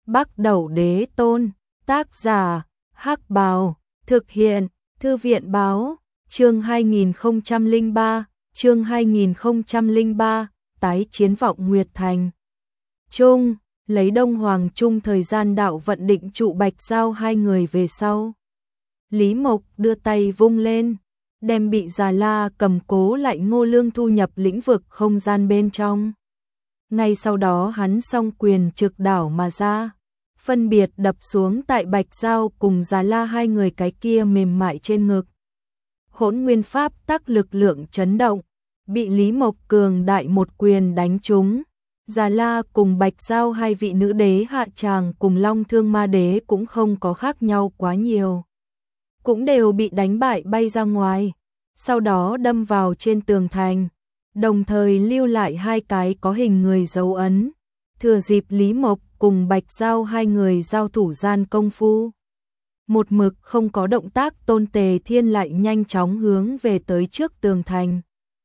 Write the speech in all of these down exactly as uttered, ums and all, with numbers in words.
Bắc Đẩu Đế Tôn, tác giả, Hắc Bào, thực hiện, Thư viện báo, chương hai nghìn không trăm lẻ ba, chương hai nghìn không trăm lẻ ba, tái chiến vọng Nguyệt Thành. Trung, lấy Đông Hoàng Trung thời gian đạo vận định trụ Bạch Giao hai người về sau. Lý Mộc đưa tay vung lên, đem bị Già La cầm cố lại Ngô Lương thu nhập lĩnh vực không gian bên trong. Ngay sau đó hắn song quyền trực đảo mà ra, phân biệt đập xuống tại Bạch Giao cùng Già La hai người cái kia mềm mại trên ngực. Hỗn nguyên pháp tắc lực lượng chấn động, bị Lý Mộc cường đại một quyền đánh trúng. Già La cùng Bạch Giao hai vị nữ đế hạ tràng cùng Long Thương Ma Đế cũng không có khác nhau quá nhiều, cũng đều bị đánh bại bay ra ngoài, sau đó đâm vào trên tường thành, đồng thời lưu lại hai cái có hình người dấu ấn. Thừa dịp Lý Mộc cùng Bạch Giao hai người giao thủ gian công phu, một mực không có động tác Tôn Tề Thiên lại nhanh chóng hướng về tới trước tường thành,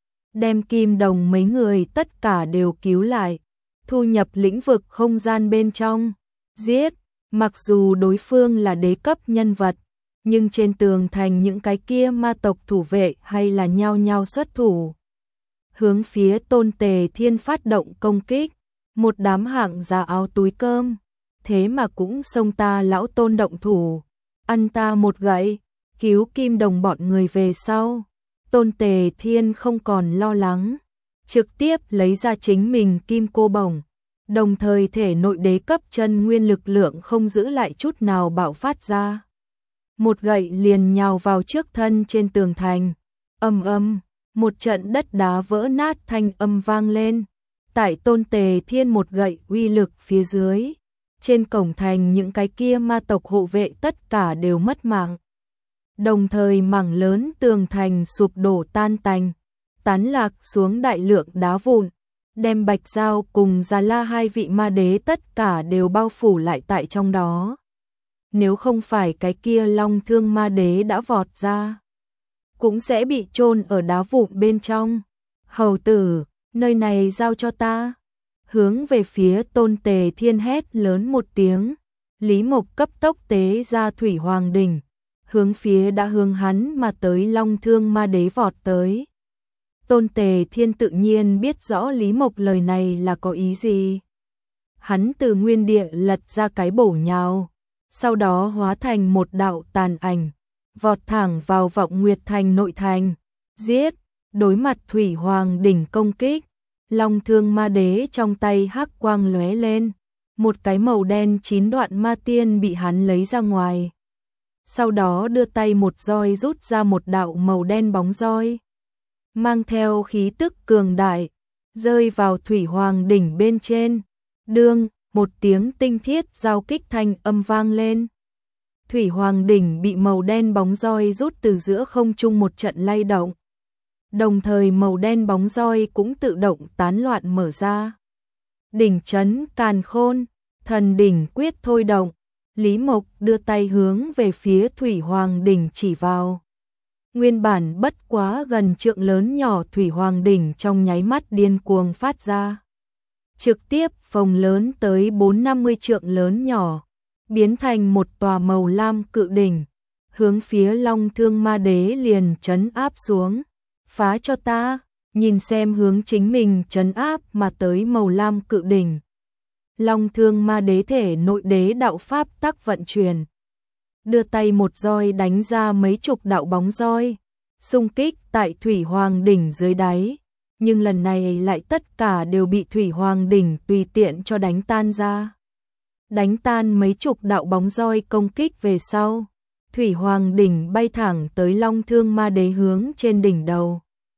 đem Kim Đồng mấy người tất cả đều cứu lại, thu nhập lĩnh vực không gian bên trong. Giết, mặc dù đối phương là đế cấp nhân vật, nhưng trên tường thành những cái kia ma tộc thủ vệ hay là nhao nhao xuất thủ, hướng phía Tôn Tề Thiên phát động công kích. Một đám hạng giá áo túi cơm, thế mà cũng xông ta lão Tôn động thủ, ăn ta một gậy, cứu Kim Đồng bọn người về sau. Tôn Tề Thiên không còn lo lắng, trực tiếp lấy ra chính mình kim cô bổng, đồng thời thể nội đế cấp chân nguyên lực lượng không giữ lại chút nào bạo phát ra. Một gậy liền nhào vào trước thân trên tường thành, ầm ầm, một trận đất đá vỡ nát thanh âm vang lên. Tại Tôn Tề Thiên một gậy uy lực phía dưới, trên cổng thành những cái kia ma tộc hộ vệ tất cả đều mất mạng. Đồng thời mảng lớn tường thành sụp đổ tan tành, tán lạc xuống đại lượng đá vụn, đem Bạch Giao cùng Già La hai vị ma đế tất cả đều bao phủ lại tại trong đó. Nếu không phải cái kia Long Thương Ma Đế đã vọt ra, cũng sẽ bị chôn ở đá vụn bên trong. Hầu tử, nơi này giao cho ta. Hướng về phía Tôn Tề Thiên hét lớn một tiếng, Lý Mộc cấp tốc tế ra Thủy Hoàng Đỉnh, hướng phía đã hướng hắn mà tới Long Thương Ma Đế vọt tới. Tôn Tề Thiên tự nhiên biết rõ Lý Mộc lời này là có ý gì. Hắn từ nguyên địa lật ra cái bổ nhào, sau đó hóa thành một đạo tàn ảnh, vọt thẳng vào Vọng Nguyệt Thành nội thành. Giết, đối mặt Thủy Hoàng Đỉnh công kích, Long Thương Ma Đế trong tay hắc quang lóe lên, một cái màu đen chín đoạn ma tiên bị hắn lấy ra ngoài. Sau đó đưa tay một roi rút ra một đạo màu đen bóng roi, mang theo khí tức cường đại, rơi vào Thủy Hoàng Đỉnh bên trên. Đương, một tiếng tinh thiết giao kích thanh âm vang lên. Thủy Hoàng Đỉnh bị màu đen bóng roi rút từ giữa không trung một trận lay động. Đồng thời màu đen bóng roi cũng tự động tán loạn mở ra. Đỉnh chấn càn khôn, thần đỉnh quyết thôi động. Lý Mộc đưa tay hướng về phía Thủy Hoàng Đỉnh chỉ vào. Nguyên bản bất quá gần trượng lớn nhỏ Thủy Hoàng Đỉnh trong nháy mắt điên cuồng phát ra, trực tiếp phồng lớn tới bốn năm mươi trượng lớn nhỏ, biến thành một tòa màu lam cự đỉnh, hướng phía Long Thương Ma Đế liền trấn áp xuống. Phá cho ta, nhìn xem hướng chính mình trấn áp mà tới màu lam cự đỉnh. Long Thương Ma Đế thể nội đế đạo pháp tắc vận chuyển, đưa tay một roi đánh ra mấy chục đạo bóng roi, xung kích tại Thủy Hoàng Đỉnh dưới đáy, nhưng lần này lại tất cả đều bị Thủy Hoàng Đỉnh tùy tiện cho đánh tan ra. Đánh tan mấy chục đạo bóng roi công kích về sau, Thủy Hoàng Đỉnh bay thẳng tới Long Thương Ma Đế hướng trên đỉnh đầu.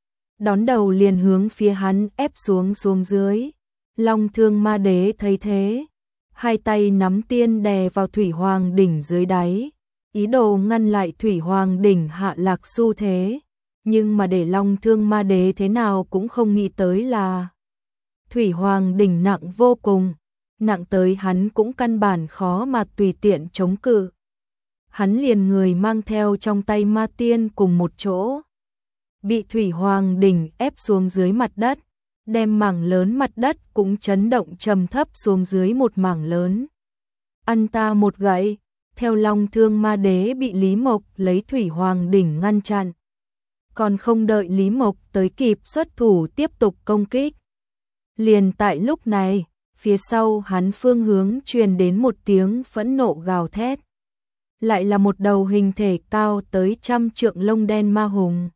Đón đầu liền hướng phía hắn ép xuống xuống dưới. Long Thương Ma Đế thấy thế, hai tay nắm tiên đè vào Thủy Hoàng Đỉnh dưới đáy, ý đồ ngăn lại Thủy Hoàng Đỉnh hạ lạc xu thế. Nhưng mà để Long Thương Ma Đế thế nào cũng không nghĩ tới là Thủy Hoàng Đỉnh nặng vô cùng, nặng tới hắn cũng căn bản khó mà tùy tiện chống cự. Hắn liền người mang theo trong tay ma tiên cùng một chỗ, bị Thủy Hoàng Đỉnh ép xuống dưới mặt đất, đem mảng lớn mặt đất cũng chấn động trầm thấp xuống dưới một mảng lớn. ăn ta một gậy. Theo Long Thương Ma Đế bị Lý Mộc lấy Thủy Hoàng đỉnh ngăn chặn. Còn không đợi Lý Mộc tới kịp xuất thủ tiếp tục công kích. Liền tại lúc này, phía sau hắn phương hướng truyền đến một tiếng phẫn nộ gào thét. Lại là một đầu hình thể cao tới trăm trượng lông đen ma hùng.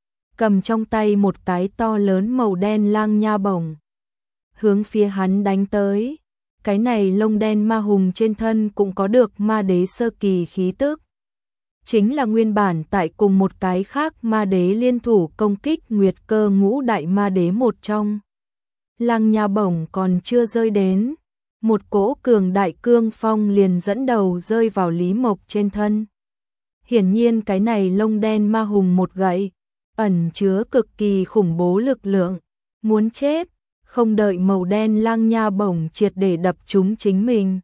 Cầm trong tay một cái to lớn màu đen lang nha bổng. Hướng phía hắn đánh tới. Cái này lông đen ma hùng trên thân cũng có được ma đế sơ kỳ khí tức. Chính là nguyên bản tại cùng một cái khác ma đế liên thủ công kích Nguyệt Cơ ngũ đại ma đế một trong. Lang nha bổng còn chưa rơi đến. Một cỗ cường đại cương phong liền dẫn đầu rơi vào Lý Mộc trên thân. Hiển nhiên cái này lông đen ma hùng một gậy, ẩn chứa cực kỳ khủng bố lực lượng. Muốn chết, không đợi màu đen lang nha bổng triệt để đập trúng chính mình.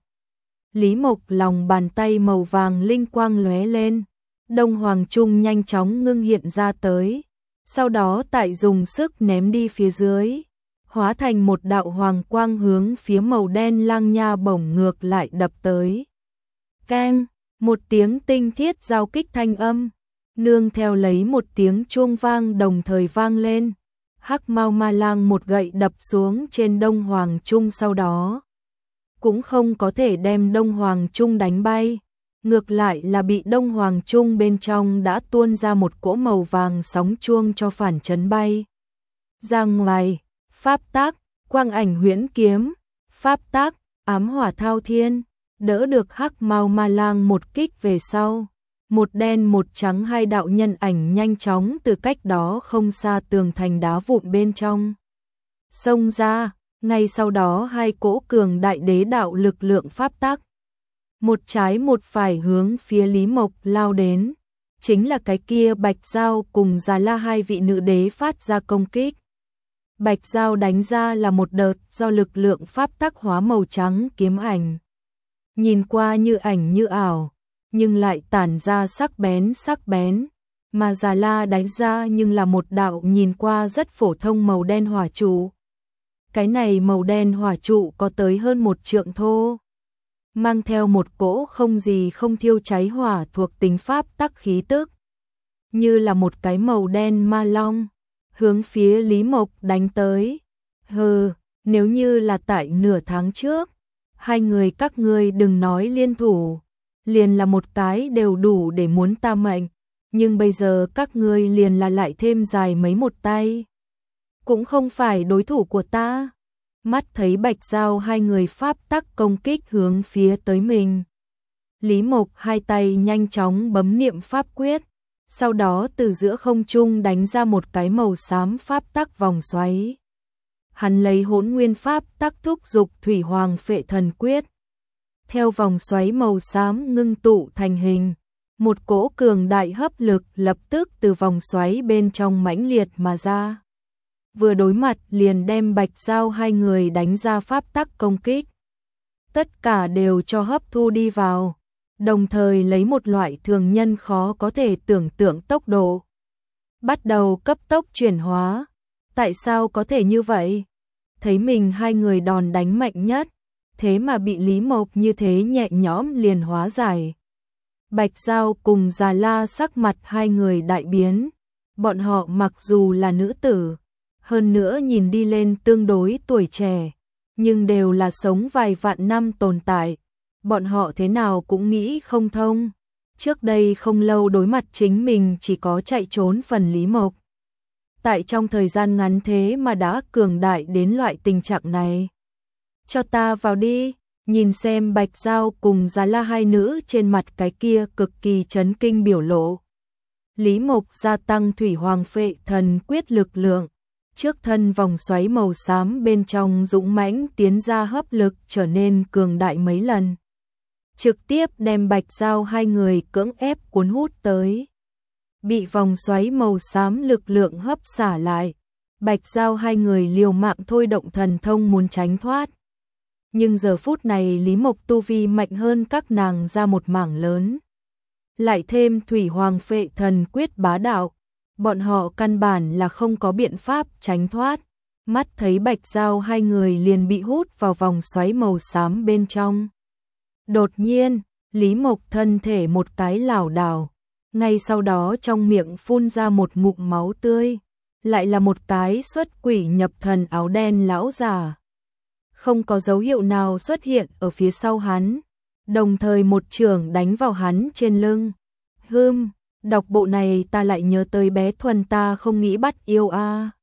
Lý Mộc lòng bàn tay màu vàng linh quang lóe lên. Đông Hoàng Trung nhanh chóng ngưng hiện ra tới. Sau đó tại dùng sức ném đi phía dưới. Hóa thành một đạo hoàng quang hướng phía màu đen lang nha bổng ngược lại đập tới. Keng, một tiếng tinh thiết giao kích thanh âm, nương theo lấy một tiếng chuông vang đồng thời vang lên. Hắc Mao Ma Lang một gậy đập xuống trên Đông Hoàng Trung, sau đó cũng không có thể đem Đông Hoàng Trung đánh bay, ngược lại là bị Đông Hoàng Trung bên trong đã tuôn ra một cỗ màu vàng sóng chuông cho phản chấn bay ra ngoài. Pháp tác, quang ảnh huyễn kiếm, pháp tác, ám hỏa thao thiên, đỡ được Hắc Mao Ma Lang một kích về sau. Một đen một trắng hai đạo nhân ảnh nhanh chóng từ cách đó không xa tường thành đá vụn bên trong xông ra, ngay sau đó hai cỗ cường đại đế đạo lực lượng pháp tác. Một trái một phải hướng phía Lý Mộc lao đến, chính là cái kia Bạch Giao cùng Già La hai vị nữ đế phát ra công kích. Bạch Giao đánh ra là một đợt do lực lượng pháp tắc hóa màu trắng kiếm ảnh. Nhìn qua như ảnh như ảo, nhưng lại tản ra sắc bén sắc bén. Mà Già La đánh ra nhưng là một đạo nhìn qua rất phổ thông màu đen hỏa trụ. Cái này màu đen hỏa trụ có tới hơn một trượng thô. Mang theo một cỗ không gì không thiêu cháy hỏa thuộc tính pháp tắc khí tức. Như là một cái màu đen ma long. Hướng phía Lý Mộc đánh tới. Hừ, nếu như là tại nửa tháng trước, hai người các ngươi đừng nói liên thủ, liền là một cái đều đủ để muốn ta mệnh, nhưng bây giờ các ngươi liền là lại thêm dài mấy một tay, cũng không phải đối thủ của ta. Mắt thấy Bạch Giao hai người pháp tắc công kích hướng phía tới mình. Lý Mộc hai tay nhanh chóng bấm niệm pháp quyết. Sau đó từ giữa không trung đánh ra một cái màu xám pháp tắc vòng xoáy. Hắn lấy hỗn nguyên pháp tắc thúc dục Thủy Hoàng Phệ Thần Quyết. Theo vòng xoáy màu xám ngưng tụ thành hình, một cỗ cường đại hấp lực lập tức từ vòng xoáy bên trong mãnh liệt mà ra. Vừa đối mặt liền đem Bạch Giao hai người đánh ra pháp tắc công kích. Tất cả đều cho hấp thu đi vào. Đồng thời lấy một loại thường nhân khó có thể tưởng tượng tốc độ. Bắt đầu cấp tốc chuyển hóa. Tại sao có thể như vậy? Thấy mình hai người đòn đánh mạnh nhất, thế mà bị Lý Mộc như thế nhẹ nhõm liền hóa giải. Bạch Giao cùng Già La sắc mặt hai người đại biến. Bọn họ mặc dù là nữ tử, hơn nữa nhìn đi lên tương đối tuổi trẻ, nhưng đều là sống vài vạn năm tồn tại. Bọn họ thế nào cũng nghĩ không thông. Trước đây không lâu đối mặt chính mình chỉ có chạy trốn phần Lý Mộc. Tại trong thời gian ngắn thế mà đã cường đại đến loại tình trạng này. Cho ta vào đi, nhìn xem Bạch Giao cùng Già La hai nữ trên mặt cái kia cực kỳ chấn kinh biểu lộ. Lý Mộc gia tăng Thủy Hoàng Phệ Thần Quyết lực lượng. Trước thân vòng xoáy màu xám bên trong dũng mãnh tiến ra hấp lực trở nên cường đại mấy lần. Trực tiếp đem Bạch Giao hai người cưỡng ép cuốn hút tới. Bị vòng xoáy màu xám lực lượng hấp xả lại. Bạch Giao hai người liều mạng thôi động thần thông muốn tránh thoát. Nhưng giờ phút này Lý Mộc tu vi mạnh hơn các nàng ra một mảng lớn. Lại thêm Thủy Hoàng Phệ Thần Quyết bá đạo. Bọn họ căn bản là không có biện pháp tránh thoát. Mắt thấy Bạch Giao hai người liền bị hút vào vòng xoáy màu xám bên trong. Đột nhiên, Lý Mộc thân thể một cái lảo đảo, ngay sau đó trong miệng phun ra một ngụm máu tươi, lại là một cái xuất quỷ nhập thần áo đen lão già. Không có dấu hiệu nào xuất hiện ở phía sau hắn, đồng thời một chưởng đánh vào hắn trên lưng. Hừm, đọc bộ này ta lại nhớ tới bé Thuần ta không nghĩ bắt yêu a.